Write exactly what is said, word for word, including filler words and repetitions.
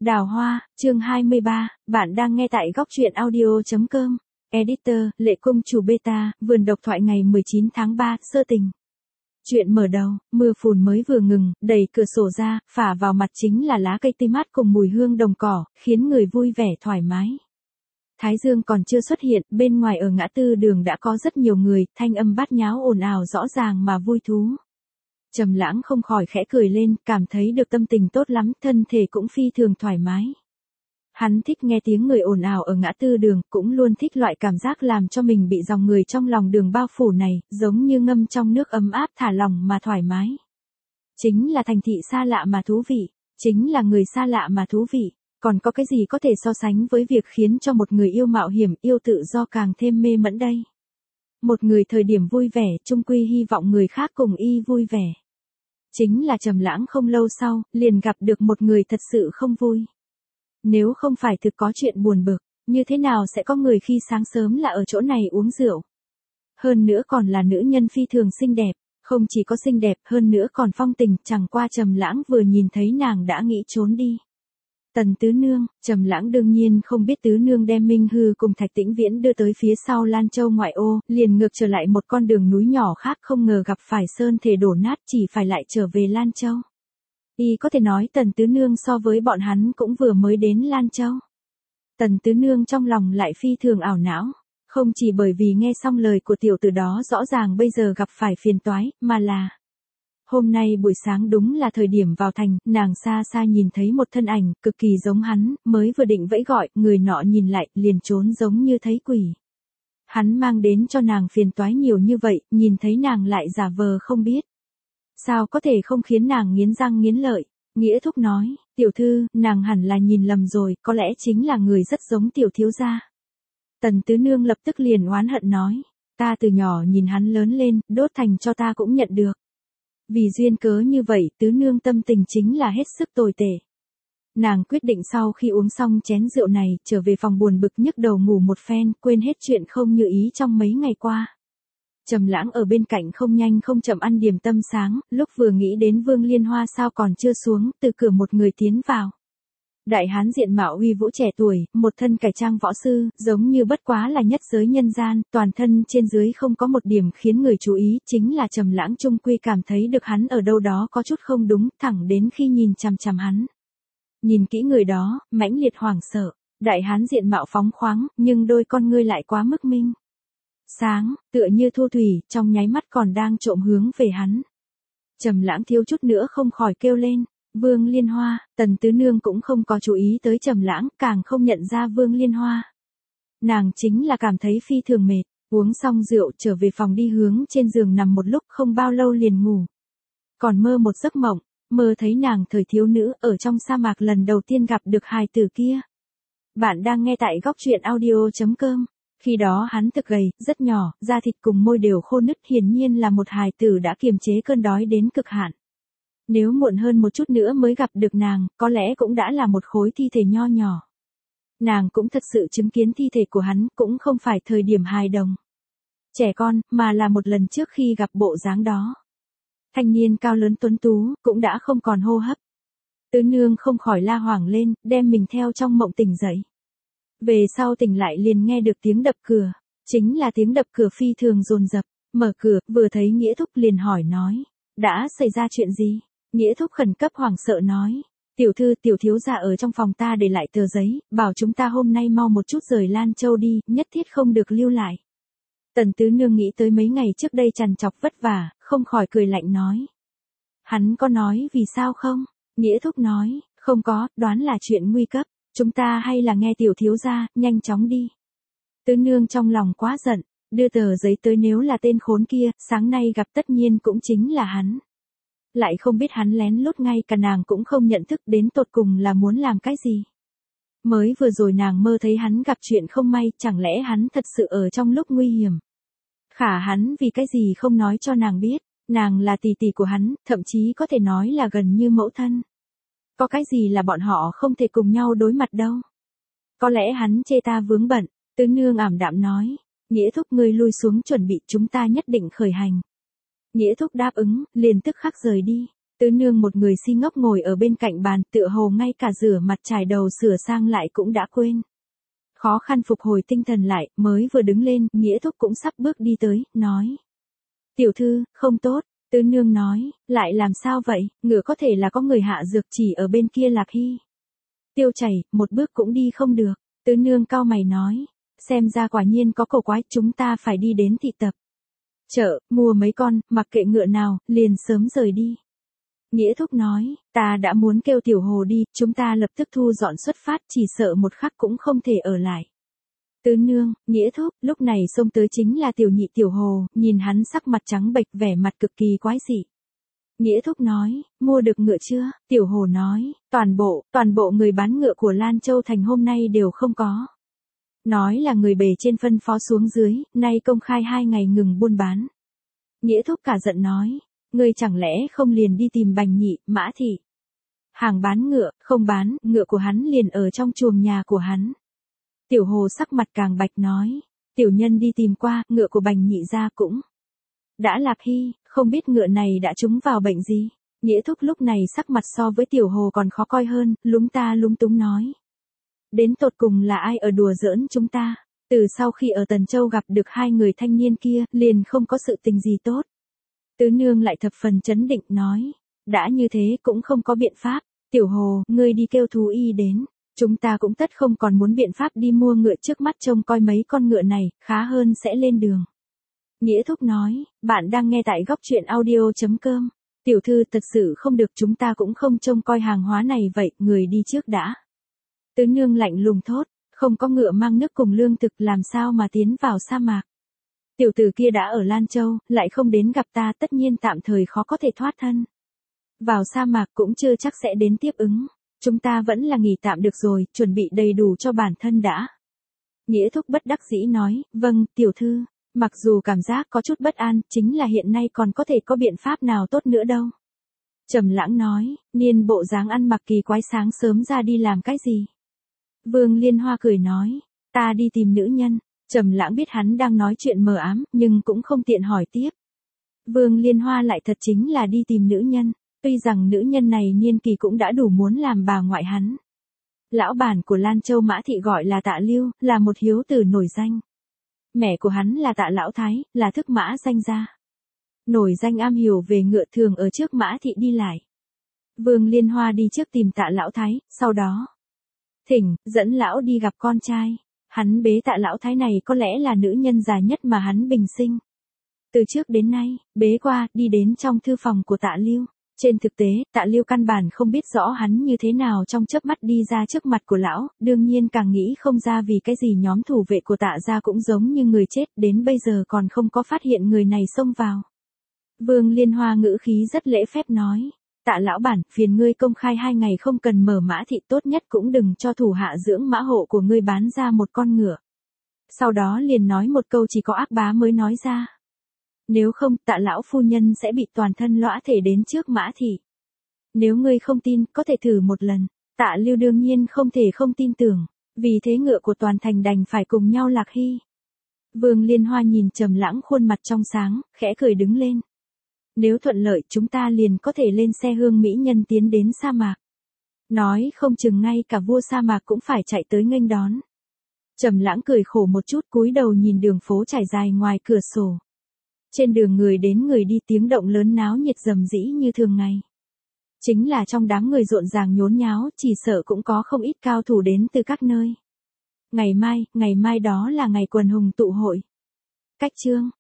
Đào Hoa, chương hai mươi ba, bạn đang nghe tại góc truyện audio chấm com. Editor, Lệ Cung Chủ Beta, vườn độc thoại ngày mười chín tháng ba, sơ tình. Chuyện mở đầu, mưa phùn mới vừa ngừng, đẩy cửa sổ ra, phả vào mặt chính là lá cây tươi mát cùng mùi hương đồng cỏ, khiến người vui vẻ thoải mái. Thái dương còn chưa xuất hiện, bên ngoài ở ngã tư đường đã có rất nhiều người, thanh âm bát nháo ồn ào rõ ràng mà vui thú. Trầm Lãng không khỏi khẽ cười lên, cảm thấy được tâm tình tốt lắm, thân thể cũng phi thường thoải mái. Hắn thích nghe tiếng người ồn ào ở ngã tư đường, cũng luôn thích loại cảm giác làm cho mình bị dòng người trong lòng đường bao phủ này, giống như ngâm trong nước ấm áp thả lỏng mà thoải mái. Chính là thành thị xa lạ mà thú vị, chính là người xa lạ mà thú vị, còn có cái gì có thể so sánh với việc khiến cho một người yêu mạo hiểm, yêu tự do càng thêm mê mẫn đây. Một người thời điểm vui vẻ, chung quy hy vọng người khác cùng y vui vẻ. Chính là Trầm Lãng không lâu sau, liền gặp được một người thật sự không vui. Nếu không phải thực có chuyện buồn bực, như thế nào sẽ có người khi sáng sớm là ở chỗ này uống rượu. Hơn nữa còn là nữ nhân phi thường xinh đẹp, không chỉ có xinh đẹp, hơn nữa còn phong tình, chẳng qua Trầm Lãng vừa nhìn thấy nàng đã nghĩ trốn đi. Tần Tứ Nương, Trầm Lãng đương nhiên không biết Tứ Nương đem Minh Hư cùng Thạch Tĩnh Viễn đưa tới phía sau Lan Châu ngoại ô, liền ngược trở lại một con đường núi nhỏ khác, không ngờ gặp phải sơn thể đổ nát, chỉ phải lại trở về Lan Châu. Y có thể nói Tần Tứ Nương so với bọn hắn cũng vừa mới đến Lan Châu. Tần Tứ Nương trong lòng lại phi thường ảo não, không chỉ bởi vì nghe xong lời của tiểu tử đó rõ ràng bây giờ gặp phải phiền toái, mà là hôm nay buổi sáng đúng là thời điểm vào thành, nàng xa xa nhìn thấy một thân ảnh, cực kỳ giống hắn, mới vừa định vẫy gọi, người nọ nhìn lại, liền trốn giống như thấy quỷ. Hắn mang đến cho nàng phiền toái nhiều như vậy, nhìn thấy nàng lại giả vờ không biết. Sao có thể không khiến nàng nghiến răng nghiến lợi? Nghĩa Thúc nói, tiểu thư, nàng hẳn là nhìn lầm rồi, có lẽ chính là người rất giống tiểu thiếu gia. Tần Tứ Nương lập tức liền oán hận nói, ta từ nhỏ nhìn hắn lớn lên, đốt thành cho ta cũng nhận được. Vì duyên cớ như vậy, Tứ Nương tâm tình chính là hết sức tồi tệ. Nàng quyết định sau khi uống xong chén rượu này, trở về phòng buồn bực nhức đầu ngủ một phen, quên hết chuyện không như ý trong mấy ngày qua. Trầm Lãng ở bên cạnh không nhanh không chậm ăn điểm tâm sáng, lúc vừa nghĩ đến Vương Liên Hoa sao còn chưa xuống, từ cửa một người tiến vào. Đại hán diện mạo uy vũ trẻ tuổi, một thân cải trang võ sư, giống như bất quá là nhất giới nhân gian, toàn thân trên dưới không có một điểm khiến người chú ý, chính là Trầm Lãng trung quy cảm thấy được hắn ở đâu đó có chút không đúng, thẳng đến khi nhìn chằm chằm hắn. Nhìn kỹ người đó, mãnh liệt hoảng sợ, đại hán diện mạo phóng khoáng, nhưng đôi con ngươi lại quá mức minh sáng, tựa như thu thủy, trong nháy mắt còn đang trộm hướng về hắn. Trầm Lãng thiếu chút nữa không khỏi kêu lên, Vương Liên Hoa. Tần Tứ Nương cũng không có chú ý tới Trầm Lãng, càng không nhận ra Vương Liên Hoa. Nàng chính là cảm thấy phi thường mệt, uống xong rượu trở về phòng đi hướng trên giường nằm một lúc, không bao lâu liền ngủ. Còn mơ một giấc mộng, mơ thấy nàng thời thiếu nữ ở trong sa mạc lần đầu tiên gặp được hài tử kia. Bạn đang nghe tại góc truyện audio chấm com. Khi đó hắn thực gầy, rất nhỏ, da thịt cùng môi đều khô nứt, hiển nhiên là một hài tử đã kiềm chế cơn đói đến cực hạn. Nếu muộn hơn một chút nữa mới gặp được nàng, có lẽ cũng đã là một khối thi thể nho nhỏ. Nàng cũng thật sự chứng kiến thi thể của hắn, cũng không phải thời điểm hài đồng, trẻ con, mà là một lần trước khi gặp bộ dáng đó. Thanh niên cao lớn tuấn tú, cũng đã không còn hô hấp. Tứ Nương không khỏi la hoảng lên, đem mình theo trong mộng tỉnh dậy. Về sau tỉnh lại liền nghe được tiếng đập cửa, chính là tiếng đập cửa phi thường dồn dập, mở cửa, vừa thấy Nghĩa Thúc liền hỏi nói, đã xảy ra chuyện gì? Nghĩa Thúc khẩn cấp hoảng sợ nói, tiểu thư, tiểu thiếu gia ở trong phòng ta để lại tờ giấy, bảo chúng ta hôm nay mau một chút rời Lan Châu đi, nhất thiết không được lưu lại. Tần Tứ Nương nghĩ tới mấy ngày trước đây trằn trọc vất vả, không khỏi cười lạnh nói, hắn có nói vì sao không? Nghĩa Thúc nói, không có, đoán là chuyện nguy cấp. Chúng ta hay là nghe tiểu thiếu gia, nhanh chóng đi. Tứ Nương trong lòng quá giận, đưa tờ giấy tới, nếu là tên khốn kia, sáng nay gặp tất nhiên cũng chính là hắn. Lại không biết hắn lén lút, ngay cả nàng cũng không nhận thức, đến tột cùng là muốn làm cái gì. Mới vừa rồi nàng mơ thấy hắn gặp chuyện không may, chẳng lẽ hắn thật sự ở trong lúc nguy hiểm. Khả hắn vì cái gì không nói cho nàng biết, nàng là tỷ tỷ của hắn, thậm chí có thể nói là gần như mẫu thân. Có cái gì là bọn họ không thể cùng nhau đối mặt đâu. Có lẽ hắn chê ta vướng bận. Tứ Nương ảm đạm nói, Nghĩa Thúc ngươi lui xuống chuẩn bị, chúng ta nhất định khởi hành. Nghĩa Thúc đáp ứng, liền tức khắc rời đi. Tứ nương một người si ngốc ngồi ở bên cạnh bàn, tựa hồ ngay cả rửa mặt chải đầu sửa sang lại cũng đã quên. Khó khăn phục hồi tinh thần lại, mới vừa đứng lên, Nghĩa Thúc cũng sắp bước đi tới, nói. Tiểu thư, không tốt. Tứ nương nói, lại làm sao vậy, ngựa có thể là có người hạ dược chỉ ở bên kia Lạc Hy. Tiêu Chảy, một bước cũng đi không được. Tứ nương cau mày nói, xem ra quả nhiên có cổ quái, chúng ta phải đi đến thị tập. Chợ, mua mấy con, mặc kệ ngựa nào, liền sớm rời đi. Nghĩa Thúc nói, ta đã muốn kêu Tiểu Hồ đi, chúng ta lập tức thu dọn xuất phát, chỉ sợ một khắc cũng không thể ở lại. Tứ nương, Nghĩa Thúc, lúc này xông tới chính là Tiểu Nhị Tiểu Hồ, nhìn hắn sắc mặt trắng bệch, vẻ mặt cực kỳ quái dị. Nghĩa Thúc nói, mua được ngựa chưa? Tiểu Hồ nói, toàn bộ, toàn bộ người bán ngựa của Lan Châu Thành hôm nay đều không có. Nói là người bề trên phân phó xuống dưới, nay công khai hai ngày ngừng buôn bán. Nghĩa Thúc cả giận nói, ngươi chẳng lẽ không liền đi tìm Bành Nhị, Mã Thị. Hàng bán ngựa, không bán, ngựa của hắn liền ở trong chuồng nhà của hắn. Tiểu Hồ sắc mặt càng bạch nói, tiểu nhân đi tìm qua, ngựa của Bành Nhị gia cũng đã Lạc Hy, không biết ngựa này đã trúng vào bệnh gì. Nghĩa Thúc lúc này sắc mặt so với Tiểu Hồ còn khó coi hơn, lúng ta lúng túng nói. Đến tột cùng là ai ở đùa giỡn chúng ta, từ sau khi ở Tần Châu gặp được hai người thanh niên kia, liền không có sự tình gì tốt. Tứ nương lại thập phần chấn định nói, đã như thế cũng không có biện pháp, Tiểu Hồ, ngươi đi kêu thú y đến. Chúng ta cũng tất không còn muốn biện pháp đi mua ngựa, trước mắt trông coi mấy con ngựa này, khá hơn sẽ lên đường. Nghĩa Thúc nói, bạn đang nghe tại góc truyện audio chấm com. Tiểu thư thật sự không được, chúng ta cũng không trông coi hàng hóa này vậy, người đi trước đã. Tứ nương lạnh lùng thốt, không có ngựa mang nước cùng lương thực làm sao mà tiến vào sa mạc. Tiểu tử kia đã ở Lan Châu, lại không đến gặp ta, tất nhiên tạm thời khó có thể thoát thân. Vào sa mạc cũng chưa chắc sẽ đến tiếp ứng. Chúng ta vẫn là nghỉ tạm được rồi, chuẩn bị đầy đủ cho bản thân đã. Nghĩa Thúc bất đắc dĩ nói, vâng, tiểu thư, mặc dù cảm giác có chút bất an, chính là hiện nay còn có thể có biện pháp nào tốt nữa đâu. Trầm Lãng nói, niên bộ dáng ăn mặc kỳ quái sáng sớm ra đi làm cái gì? Vương Liên Hoa cười nói, ta đi tìm nữ nhân. Trầm Lãng biết hắn đang nói chuyện mờ ám, nhưng cũng không tiện hỏi tiếp. Vương Liên Hoa lại thật chính là đi tìm nữ nhân. Tuy rằng nữ nhân này niên kỳ cũng đã đủ muốn làm bà ngoại hắn. Lão bản của Lan Châu Mã Thị gọi là Tạ Lưu, là một hiếu tử nổi danh. Mẹ của hắn là Tạ Lão Thái, là thức mã danh gia. Nổi danh am hiểu về ngựa, thường ở trước Mã Thị đi lại. Vương Liên Hoa đi trước tìm Tạ Lão Thái, sau đó thỉnh, dẫn lão đi gặp con trai. Hắn bế Tạ Lão Thái này có lẽ là nữ nhân già nhất mà hắn bình sinh. Từ trước đến nay, bế qua, đi đến trong thư phòng của Tạ Lưu. Trên thực tế, Tạ Lưu căn bản không biết rõ hắn như thế nào trong chớp mắt đi ra trước mặt của lão, đương nhiên càng nghĩ không ra vì cái gì nhóm thủ vệ của Tạ gia cũng giống như người chết, đến bây giờ còn không có phát hiện người này xông vào. Vương Liên Hoa ngữ khí rất lễ phép nói, Tạ lão bản, phiền ngươi công khai hai ngày không cần mở Mã Thị, tốt nhất cũng đừng cho thủ hạ dưỡng mã hộ của ngươi bán ra một con ngựa. Sau đó liền nói một câu chỉ có ác bá mới nói ra. Nếu không, Tạ lão phu nhân sẽ bị toàn thân lõa thể đến trước Mã Thị. Nếu ngươi không tin, có thể thử một lần. Tạ Lưu đương nhiên không thể không tin tưởng, vì thế ngựa của toàn thành đành phải cùng nhau Lạc Hy. Vương Liên Hoa nhìn Trầm Lãng khuôn mặt trong sáng, khẽ cười đứng lên. Nếu thuận lợi, chúng ta liền có thể lên xe hương mỹ nhân tiến đến sa mạc. Nói không chừng ngay cả vua sa mạc cũng phải chạy tới nghênh đón. Trầm Lãng cười khổ một chút, cúi đầu nhìn đường phố trải dài ngoài cửa sổ. Trên đường người đến người đi, tiếng động lớn náo nhiệt rầm rĩ như thường ngày. Chính là trong đám người rộn ràng nhốn nháo, chỉ sợ cũng có không ít cao thủ đến từ các nơi. Ngày mai, ngày mai đó là ngày quần hùng tụ hội. Cách chương